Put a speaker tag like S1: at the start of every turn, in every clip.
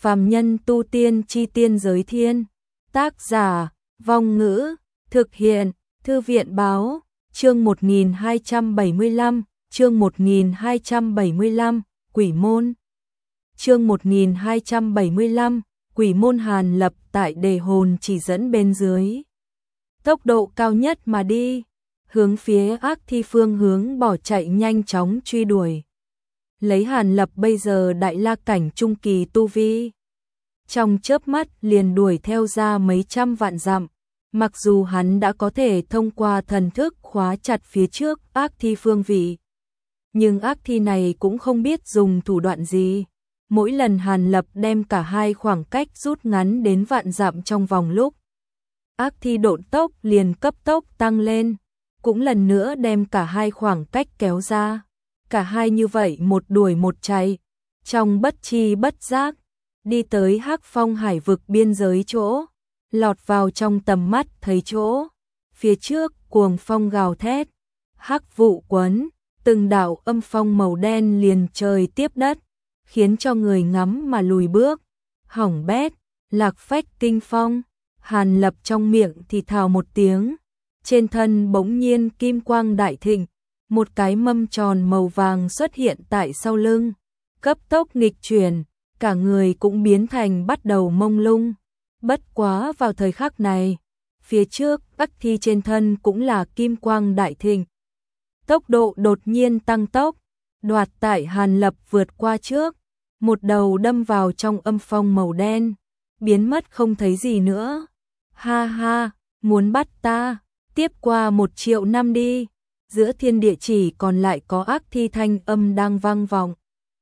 S1: Phàm nhân tu tiên chi tiên giới thiên. Tác giả, Vong Ngữ, thực hiện, Thư viện Báo, chương 1275, chương 1275, Quỷ môn. Chương 1275, Quỷ môn Hàn Lập tại đề hồn chỉ dẫn bên dưới. Tốc độ cao nhất mà đi, hướng phía ác thi phương hướng bỏ chạy nhanh chóng truy đuổi. Lấy Hàn Lập bây giờ đại la cảnh trung kỳ tu vi, trong chớp mắt liền đuổi theo ra mấy trăm vạn dặm. Mặc dù hắn đã có thể thông qua thần thức khóa chặt phía trước ác thi phương vị, nhưng ác thi này cũng không biết dùng thủ đoạn gì. Mỗi lần Hàn Lập đem cả hai khoảng cách rút ngắn đến vạn dặm trong vòng lúc, ác thi độn tốc liền cấp tốc tăng lên, cũng lần nữa đem cả hai khoảng cách kéo ra. Cả hai như vậy một đuổi một chạy, trong bất chi bất giác, đi tới Hắc Phong hải vực biên giới chỗ, lọt vào trong tầm mắt thấy chỗ. Phía trước cuồng phong gào thét, hắc vụ quấn, từng đạo âm phong màu đen liền trời tiếp đất, khiến cho người ngắm mà lùi bước. Hỏng bét, lạc phách kinh phong. Hàn Lập trong miệng thì thào một tiếng, trên thân bỗng nhiên kim quang đại thịnh, một cái mâm tròn màu vàng xuất hiện tại sau lưng, cấp tốc nghịch chuyển, cả người cũng biến thành bắt đầu mông lung. Bất quá vào thời khắc này, phía trước ác thi trên thân cũng là kim quang đại thịnh, tốc độ đột nhiên tăng tốc, đoạt tại Hàn Lập vượt qua trước, một đầu đâm vào trong âm phong màu đen, biến mất không thấy gì nữa. Ha ha, muốn bắt ta, tiếp qua 1 triệu năm đi. Giữa thiên địa chỉ còn lại có ác thi thanh âm đang vang vọng.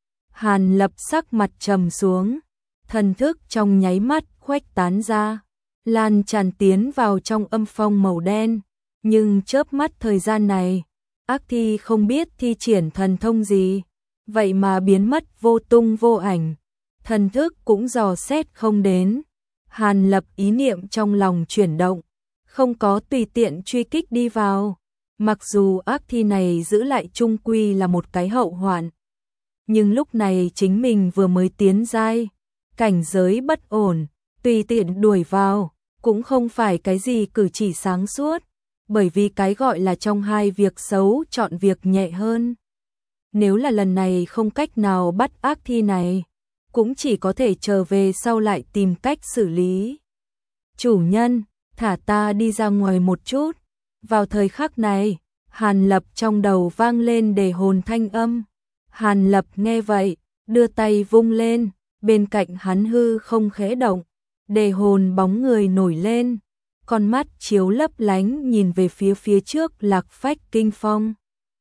S1: Hàn Lập sắc mặt trầm xuống, thần thức trong nháy mắt khuếch tán ra, lan tràn tiến vào trong âm phong màu đen. Nhưng chớp mắt thời gian này, ác thi không biết thi triển thần thông gì, vậy mà biến mất vô tung vô ảnh, thần thức cũng dò xét không đến. Hàn Lập ý niệm trong lòng chuyển động, không có tùy tiện truy kích đi vào. Mặc dù ác thi này giữ lại chung quy là một cái hậu hoạn, nhưng lúc này chính mình vừa mới tiến giai, cảnh giới bất ổn, tùy tiện đuổi vào, cũng không phải cái gì cử chỉ sáng suốt, bởi vì cái gọi là trong hai việc xấu chọn việc nhẹ hơn. Nếu là lần này không cách nào bắt ác thi này, cũng chỉ có thể trở về sau lại tìm cách xử lý. Chủ nhân, thả ta đi ra ngoài một chút. Vào thời khắc này, Hàn Lập trong đầu vang lên đề hồn thanh âm. Hàn Lập nghe vậy, đưa tay vung lên, bên cạnh hắn hư không khẽ động, đề hồn bóng người nổi lên, con mắt chiếu lấp lánh nhìn về phía trước lạc phách kinh phong.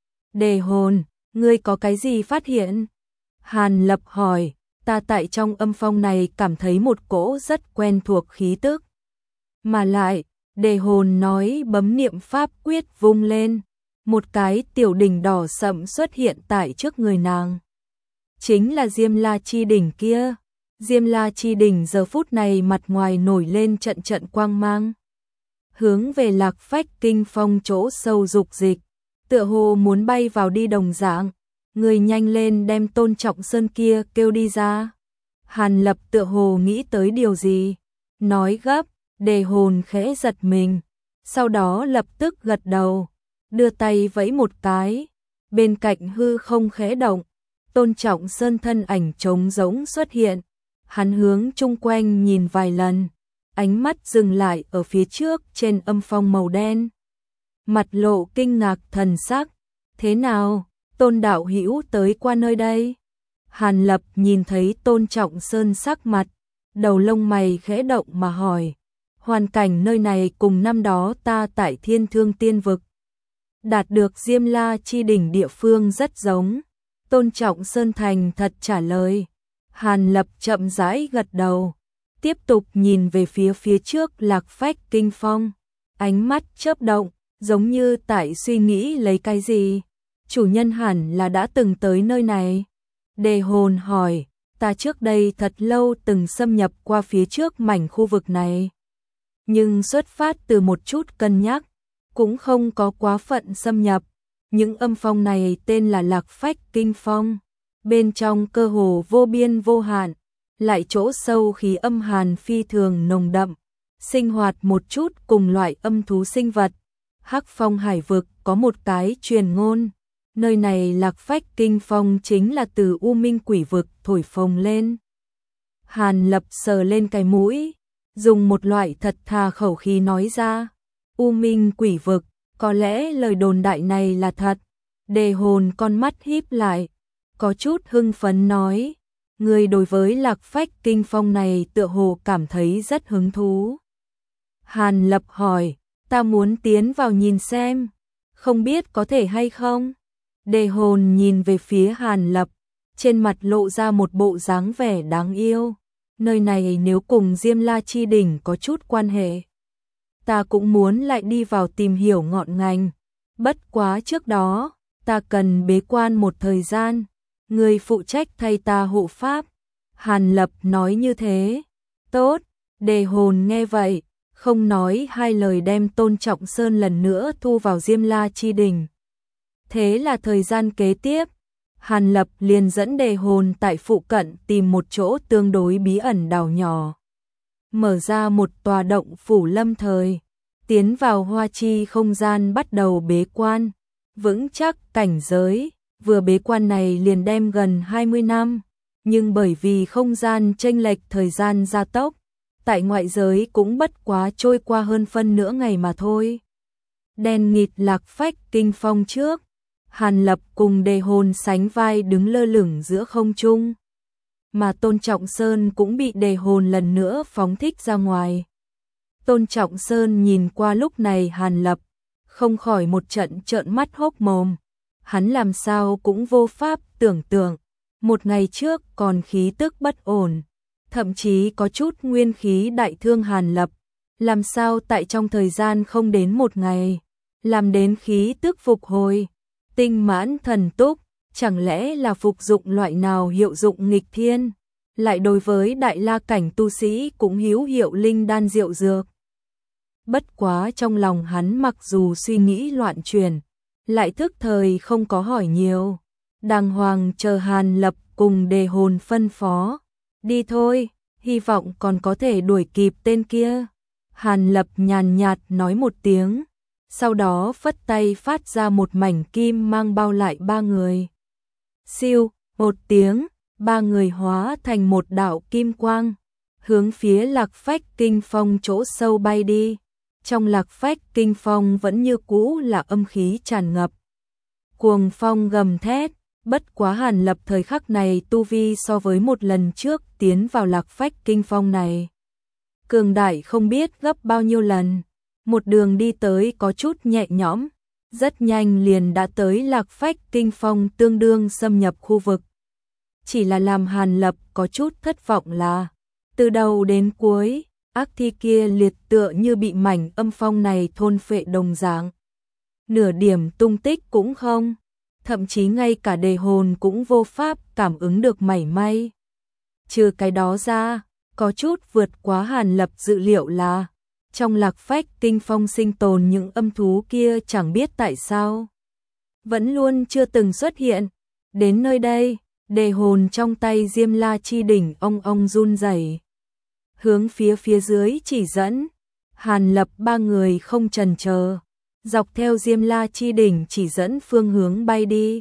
S1: Đề hồn, ngươi có cái gì phát hiện? Hàn Lập hỏi, ta tại trong âm phong này cảm thấy một cỗ rất quen thuộc khí tức. Mà lại, đề hồn nói bấm niệm pháp quyết vung lên, một cái tiểu đỉnh đỏ sậm xuất hiện tại trước người nàng. Chính là Diêm La Chi đỉnh kia. Diêm La Chi đỉnh giờ phút này mặt ngoài nổi lên trận trận quang mang, hướng về lạc phách kinh phong chỗ sâu dục dịch, tựa hồ muốn bay vào đi đồng dạng. Người nhanh lên đem Tôn Trọng Sơn kia kêu đi ra. Hàn Lập tựa hồ nghĩ tới điều gì, nói gấp. Đề hồn khẽ giật mình, sau đó lập tức gật đầu, đưa tay vẫy một cái, bên cạnh hư không khẽ động, Tôn Trọng Sơn thân ảnh trống rỗng xuất hiện. Hắn hướng chung quanh nhìn vài lần, ánh mắt dừng lại ở phía trước trên âm phong màu đen, mặt lộ kinh ngạc thần sắc. Thế nào, Tôn đạo hữu tới qua nơi đây? Hàn Lập nhìn thấy Tôn Trọng Sơn sắc mặt, đầu lông mày khẽ động mà hỏi. Hoàn cảnh nơi này cùng năm đó ta tại Thiên Thương Tiên Vực đạt được Diêm La Chi đỉnh địa phương rất giống. Tôn Trọng Sơn thành thật trả lời. Hàn Lập chậm rãi gật đầu, tiếp tục nhìn về phía trước lạc phách kinh phong, ánh mắt chớp động, giống như tại suy nghĩ lấy cái gì. Chủ nhân hẳn là đã từng tới nơi này. Đề hồn hỏi, ta trước đây thật lâu từng xâm nhập qua phía trước mảnh khu vực này, nhưng xuất phát từ một chút cân nhắc, cũng không có quá phận xâm nhập. Những âm phong này tên là lạc phách kinh phong, bên trong cơ hồ vô biên vô hạn, lại chỗ sâu khí âm hàn phi thường nồng đậm, sinh hoạt một chút cùng loại âm thú sinh vật. Hắc Phong hải vực có một cái truyền ngôn, nơi này Lạc Phách Kinh Phong chính là từ U Minh quỷ vực thổi phồng lên. Hàn Lập sờ lên cái mũi, dùng một loại thật thà khẩu khí nói ra, U Minh quỷ vực, có lẽ lời đồn đại này là thật. Đề Hồn con mắt híp lại, có chút hưng phấn nói, người đối với Lạc Phách Kinh Phong này tựa hồ cảm thấy rất hứng thú. Hàn Lập hỏi, ta muốn tiến vào nhìn xem, không biết có thể hay không? Đề Hồn nhìn về phía Hàn Lập, trên mặt lộ ra một bộ dáng vẻ đáng yêu. Nơi này nếu cùng Diêm La Chi Đỉnh có chút quan hệ, ta cũng muốn lại đi vào tìm hiểu ngọn ngành. Bất quá trước đó, ta cần bế quan một thời gian, người phụ trách thay ta hộ pháp. Hàn Lập nói như thế. Tốt, Đề Hồn nghe vậy, không nói hai lời đem Tôn Trọng Sơn lần nữa thu vào Diêm La Chi Đỉnh. Thế là thời gian kế tiếp, Hàn Lập liền dẫn Đề Hồn tại phụ cận tìm một chỗ tương đối bí ẩn đảo nhỏ, mở ra một tòa động phủ lâm thời, tiến vào hoa chi không gian bắt đầu bế quan, vững chắc cảnh giới. Vừa bế quan này liền đem gần 20 năm, nhưng bởi vì không gian chênh lệch thời gian gia tốc, tại ngoại giới cũng bất quá trôi qua hơn phân nửa ngày mà thôi. Đen nghịt Lạc Phách Kinh Phong trước, Hàn Lập cùng Đề Hồn sánh vai đứng lơ lửng giữa không trung, mà Tôn Trọng Sơn cũng bị Đề Hồn lần nữa phóng thích ra ngoài. Tôn Trọng Sơn nhìn qua lúc này Hàn Lập, không khỏi một trận trợn mắt hốc mồm. Hắn làm sao cũng vô pháp tưởng tượng, một ngày trước còn khí tức bất ổn, thậm chí có chút nguyên khí đại thương Hàn Lập, làm sao tại trong thời gian không đến một ngày, làm đến khí tức phục hồi, tinh mãn thần túc, chẳng lẽ là phục dụng loại nào hiệu dụng nghịch thiên, lại đối với đại la cảnh tu sĩ cũng hữu hiệu linh đan diệu dược. Bất quá trong lòng hắn mặc dù suy nghĩ loạn chuyển, lại thức thời không có hỏi nhiều, đàng hoàng chờ Hàn Lập cùng Đề Hồn phân phó. Đi thôi, hy vọng còn có thể đuổi kịp tên kia. Hàn Lập nhàn nhạt nói một tiếng, sau đó phất tay phát ra một mảnh kim mang bao lại ba người. Siêu, một tiếng, ba người hóa thành một đạo kim quang, hướng phía Lạc Phách Kinh Phong chỗ sâu bay đi. Trong Lạc Phách Kinh Phong vẫn như cũ là âm khí tràn ngập, cuồng phong gầm thét. Bất quá Hàn Lập thời khắc này tu vi so với một lần trước tiến vào Lạc Phách Kinh Phong này cường đại không biết gấp bao nhiêu lần. Một đường đi tới có chút nhẹ nhõm, rất nhanh liền đã tới Lạc Phách Kinh Phong tương đương xâm nhập khu vực. Chỉ là làm Hàn Lập có chút thất vọng là, từ đầu đến cuối, ác thi kia liệt tựa như bị mảnh âm phong này thôn phệ đồng dạng. Nửa điểm tung tích cũng không, thậm chí ngay cả Đề Hồn cũng vô pháp cảm ứng được mảy may. Trừ cái đó ra, có chút vượt quá Hàn Lập dự liệu là, trong Lạc Phách Kinh Phong sinh tồn những âm thú kia chẳng biết tại sao vẫn luôn chưa từng xuất hiện. Đến nơi đây, Đề Hồn trong tay Diêm La Chi Đỉnh ong run rẩy, hướng phía dưới chỉ dẫn. Hàn Lập ba người không chần chờ, dọc theo Diêm La Chi Đỉnh chỉ dẫn phương hướng bay đi.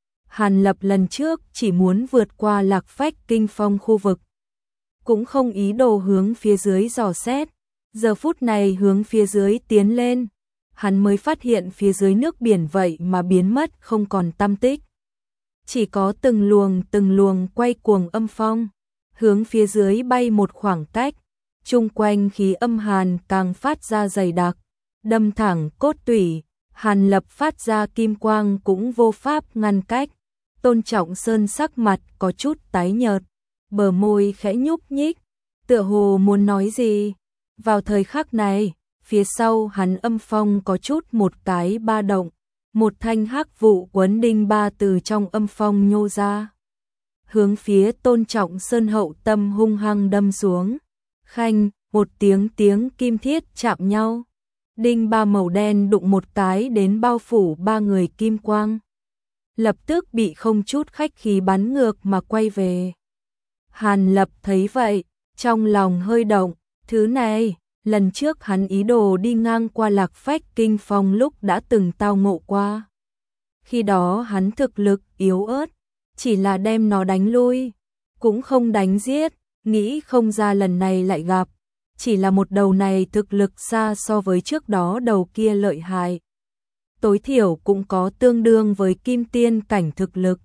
S1: Hàn Lập lần trước chỉ muốn vượt qua Lạc Phách Kinh Phong khu vực, cũng không ý đồ hướng phía dưới dò xét. Giờ phút này hướng phía dưới tiến lên, hắn mới phát hiện phía dưới nước biển vậy mà biến mất không còn tăm tích. Chỉ có từng luồng quay cuồng âm phong, hướng phía dưới bay một khoảng cách, chung quanh khí âm hàn càng phát ra dày đặc, đâm thẳng cốt tủy. Hàn Lập phát ra kim quang cũng vô pháp ngăn cách. Tôn Trọng Sơn sắc mặt có chút tái nhợt, bờ môi khẽ nhúc nhích, tựa hồ muốn nói gì. Vào thời khắc này, phía sau hắn âm phong có chút một cái ba động, một thanh hắc vụ quấn đinh ba từ trong âm phong nhô ra, hướng phía Tôn Trọng Sơn hậu tâm hung hăng đâm xuống. Khanh, một tiếng kim thiết chạm nhau, đinh ba màu đen đụng một cái đến bao phủ ba người kim quang, lập tức bị không chút khách khí bắn ngược mà quay về. Hàn Lập thấy vậy, trong lòng hơi động, thứ này, lần trước hắn ý đồ đi ngang qua Lạc Phách Kinh Phong lúc đã từng tao ngộ qua. Khi đó hắn thực lực yếu ớt, chỉ là đem nó đánh lui, cũng không đánh giết, nghĩ không ra lần này lại gặp. Chỉ là một đầu này thực lực xa so với trước đó đầu kia lợi hại. Tối thiểu cũng có tương đương với kim tiên cảnh thực lực.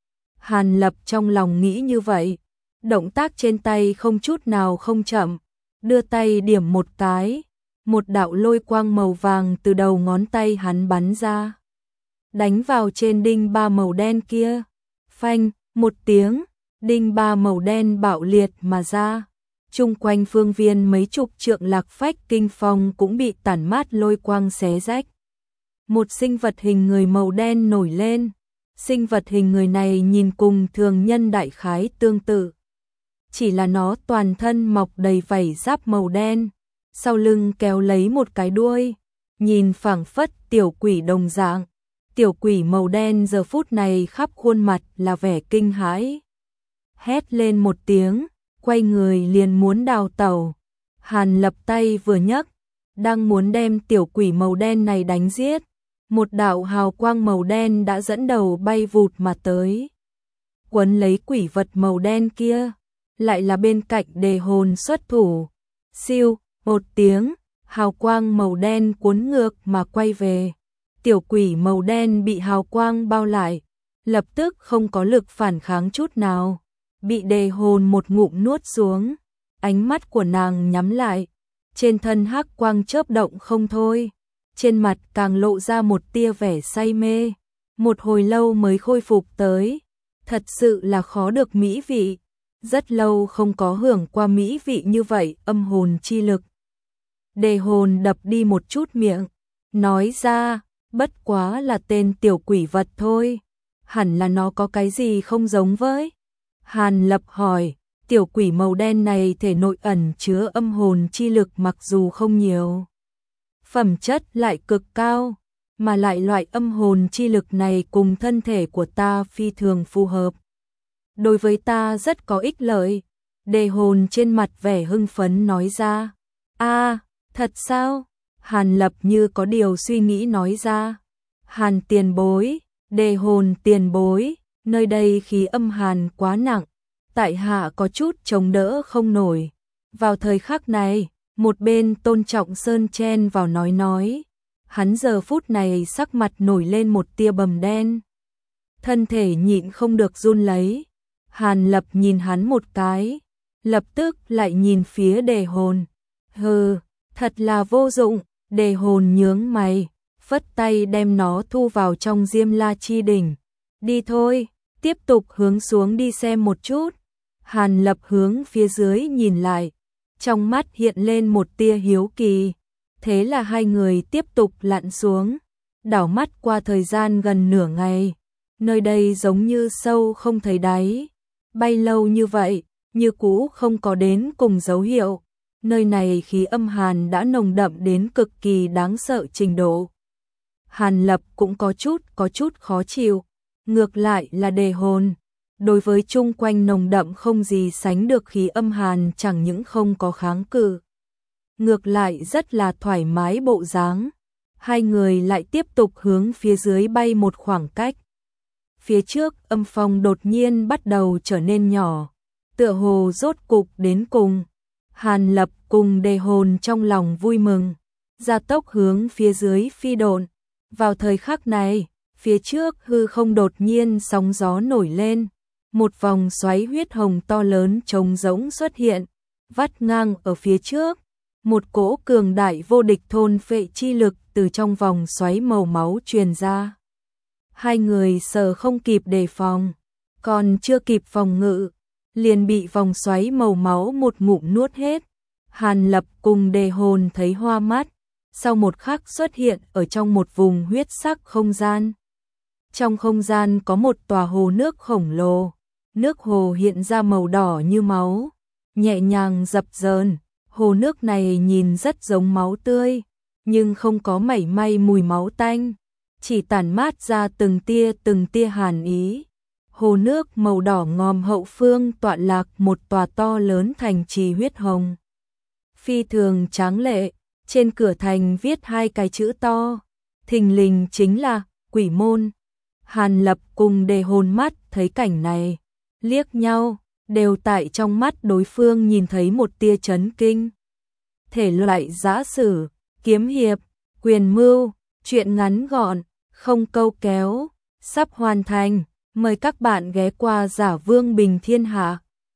S1: Hàn Lập trong lòng nghĩ như vậy, động tác trên tay không chút nào không chậm, đưa tay điểm một cái, một đạo lôi quang màu vàng từ đầu ngón tay hắn bắn ra, đánh vào trên đinh ba màu đen kia. Phanh, một tiếng, đinh ba màu đen bạo liệt mà ra. Chung quanh phương viên mấy chục trượng Lạc Phách Kinh Phong cũng bị tản mát lôi quang xé rách. Một sinh vật hình người màu đen nổi lên. Sinh vật hình người này nhìn cùng thường nhân đại khái tương tự. Chỉ là nó toàn thân mọc đầy vảy giáp màu đen, sau lưng kéo lấy một cái đuôi, nhìn phảng phất tiểu quỷ đồng dạng. Tiểu quỷ màu đen giờ phút này khắp khuôn mặt là vẻ kinh hãi. Hét lên một tiếng, quay người liền muốn đào tẩu. Hàn Lập tay vừa nhấc, đang muốn đem tiểu quỷ màu đen này đánh giết. Một đạo hào quang màu đen đã dẫn đầu bay vụt mà tới. Quấn lấy quỷ vật màu đen kia, lại là bên cạnh Đề Hồn xuất thủ. Siêu, một tiếng, hào quang màu đen cuốn ngược mà quay về. Tiểu quỷ màu đen bị hào quang bao lại, lập tức không có lực phản kháng chút nào, bị Đề Hồn một ngụm nuốt xuống. Ánh mắt của nàng nhắm lại, trên thân hắc quang chớp động không thôi, trên mặt càng lộ ra một tia vẻ say mê. Một hồi lâu mới khôi phục tới, thật sự là khó được mỹ vị, rất lâu không có hưởng qua mỹ vị như vậy. Âm hồn chi lực. Đề Hồn đập đi một chút miệng, nói ra, bất quá là tên tiểu quỷ vật thôi, hẳn là nó có cái gì không giống với. Hàn Lập hỏi, tiểu quỷ màu đen này thể nội ẩn chứa âm hồn chi lực mặc dù không nhiều, phẩm chất lại cực cao, mà lại loại âm hồn chi lực này cùng thân thể của ta phi thường phù hợp. Đối với ta rất có ích lợi. Đề Hồn trên mặt vẻ hưng phấn nói ra. A, thật sao? Hàn Lập như có điều suy nghĩ nói ra. Hàn tiền bối, Đề Hồn tiền bối, nơi đây khí âm hàn quá nặng, tại hạ có chút chống đỡ không nổi. Vào thời khắc này, một bên Tôn Trọng Sơn chen vào nói. Hắn giờ phút này sắc mặt nổi lên một tia bầm đen, thân thể nhịn không được run lấy. Hàn Lập nhìn hắn một cái, lập tức lại nhìn phía Đề Hồn. Hừ, thật là vô dụng. Đề Hồn nhướng mày, phất tay đem nó thu vào trong Diêm La Chi Đỉnh. Đi thôi, tiếp tục hướng xuống đi xem một chút. Hàn Lập hướng phía dưới nhìn lại, trong mắt hiện lên một tia hiếu kỳ. Thế là hai người tiếp tục lặn xuống, đảo mắt qua thời gian gần nửa ngày. Nơi đây giống như sâu không thấy đáy, bay lâu như vậy, như cũ không có đến cùng dấu hiệu. Nơi này khí âm hàn đã nồng đậm đến cực kỳ đáng sợ trình độ. Hàn Lập cũng có chút khó chịu, ngược lại là Đề Hồn. Đối với chung quanh nồng đậm không gì sánh được khí âm hàn chẳng những không có kháng cự, ngược lại rất là thoải mái bộ dáng. Hai người lại tiếp tục hướng phía dưới bay một khoảng cách. Phía trước âm phong đột nhiên bắt đầu trở nên nhỏ, tựa hồ rốt cục đến cùng. Hàn Lập cùng Đề Hồn trong lòng vui mừng, gia tốc hướng phía dưới phi độn. Vào thời khắc này, phía trước hư không đột nhiên sóng gió nổi lên, một vòng xoáy huyết hồng to lớn trống rỗng xuất hiện, vắt ngang ở phía trước. Một cỗ cường đại vô địch thôn phệ chi lực từ trong vòng xoáy màu máu truyền ra. Hai người sợ không kịp đề phòng, còn chưa kịp phòng ngự, liền bị vòng xoáy màu máu một ngụm nuốt hết. Hàn Lập cùng Đề Hồn thấy hoa mắt, sau một khắc xuất hiện ở trong một vùng huyết sắc không gian. Trong không gian có một tòa hồ nước khổng lồ, nước hồ hiện ra màu đỏ như máu, nhẹ nhàng dập dờn. Hồ nước này nhìn rất giống máu tươi, nhưng không có mảy may mùi máu tanh, chỉ tản mát ra từng tia hàn ý. Hồ nước màu đỏ ngòm hậu phương tọa lạc một tòa to lớn thành trì huyết hồng. Phi thường tráng lệ, trên cửa thành viết hai cái chữ to, thình lình chính là Quỷ môn. Hàn Lập cùng Đề Hồn mắt thấy cảnh này, liếc nhau, đều tại trong mắt đối phương nhìn thấy một tia chấn kinh. Thể loại giã sử, kiếm hiệp, quyền mưu, truyện ngắn gọn, không câu kéo, sắp hoàn thành. Mời các bạn ghé qua Giả Vương Bình Thiên Hạ.